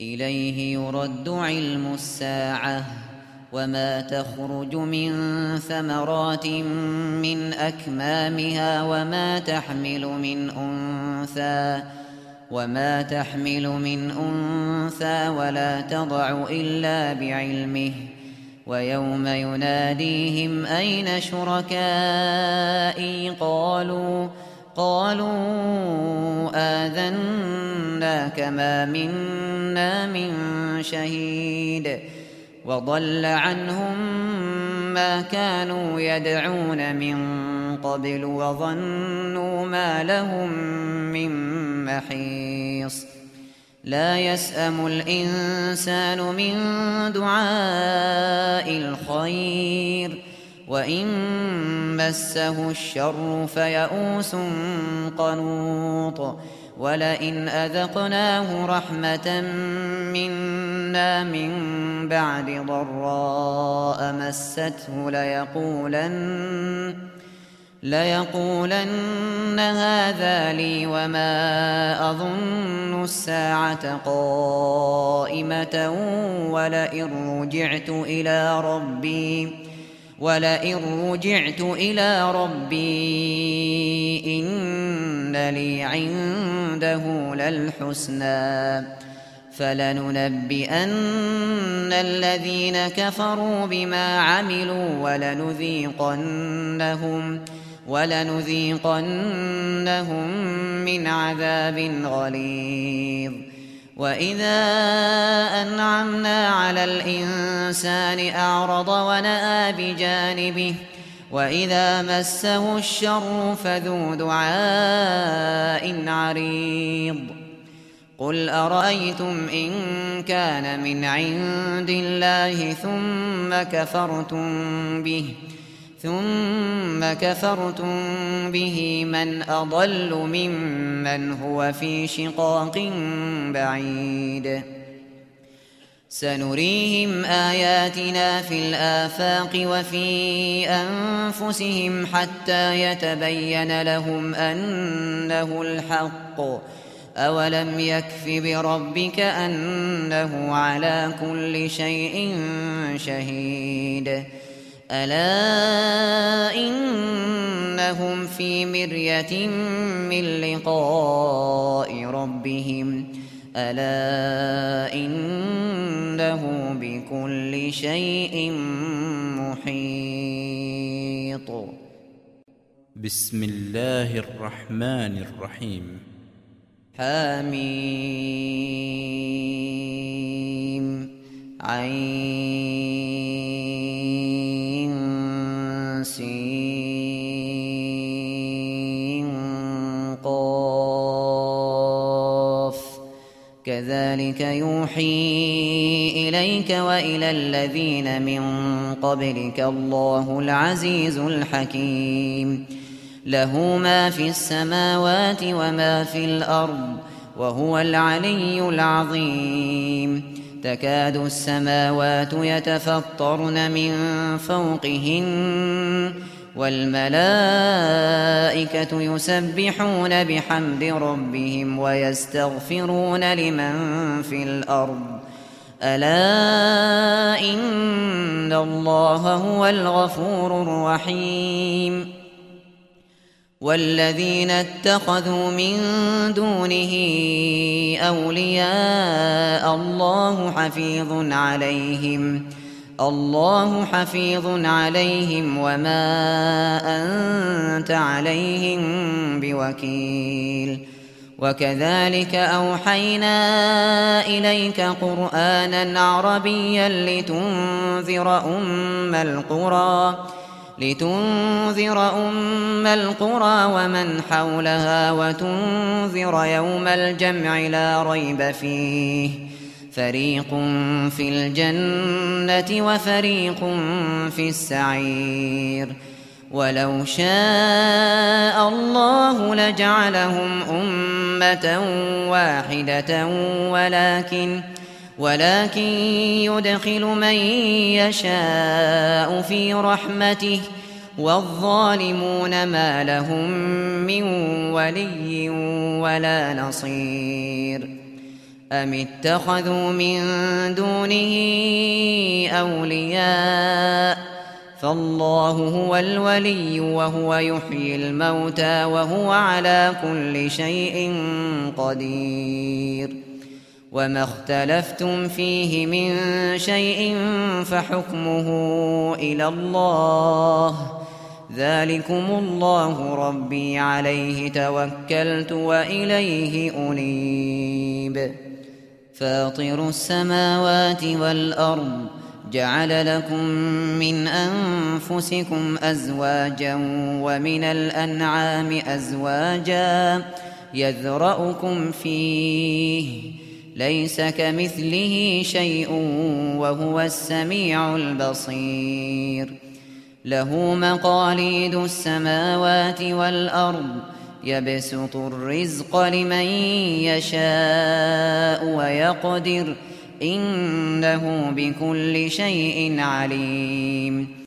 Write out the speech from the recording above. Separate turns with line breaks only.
إليه يرد علم الساعة وما تخرج من ثمرات من أكمامها وما تحمل من أنثى ولا تضع إلا بعلمه ويوم يناديهم أين شركائي قالوا آذناك ما منا من شهيد وضل عنهم ما كانوا يدعون من قبل وظنوا ما لهم من محيص لا يسأم الإنسان من دعاء الخير وإن مسه الشر فيئوس قنوط ولئن أذقناه رحمة منا من بعد ضراء مسته ليقولن هذا لي وما أظن الساعة قائمة ولئن رجعت إلى ربي إن لي عنده للحسنى فلننبئن الذين كفروا بما عملوا ولنذيقنهم من عذاب غليظ وإذا أنعمنا على الإنسان أعرض ونأى بجانبه وإذا مسه الشر فذو دعاء عريض قل أرأيتم إن كان من عند الله ثم كفرتم به من أضل ممن هو في شقاق بعيد سنريهم آياتنا في الآفاق وفي أنفسهم حتى يتبين لهم أنه الحق أولم يكف بربك أنه على كل شيء شهيد ألا إنهم في مرية من لقاء ربهم ألا إنه بكل شيء محيط
بسم الله الرحمن الرحيم
حميم عين سين قاف كذلك يوحي إليك وإلى الذين من قبلك الله العزيز الحكيم له ما في السماوات وما في الأرض وهو العلي العظيم تكاد السماوات يتفطرن من فوقهن والملائكة يسبحون بحمد ربهم ويستغفرون لمن في الأرض ألا إن الله هو الغفور الرحيم والذين اتخذوا من دونه أولياء الله حفيظ عليهم وما أنت عليهم بوكيل وكذلك أوحينا إليك قرآنا عربيا لتنذر أم القرى ومن حولها وتنذر يوم الجمع لا ريب فيه فريق في الجنة وفريق في السعير ولو شاء الله لجعلهم أمة واحدة ولكن يدخل من يشاء في رحمته والظالمون ما لهم من ولي ولا نصير أم اتخذوا من دونه أولياء فالله هو الولي وهو يحيي الموتى وهو على كل شيء قدير وما اختلفتم فيه من شيء فحكمه إلى الله ذلكم الله ربي عليه توكلت وإليه أنيب فاطر السماوات والأرض جعل لكم من أنفسكم أزواجا ومن الأنعام أزواجا يذرأكم فيه ليس كمثله شيء وهو السميع البصير له مقاليد السماوات والأرض يبسط الرزق لمن يشاء ويقدر إنه بكل شيء عليم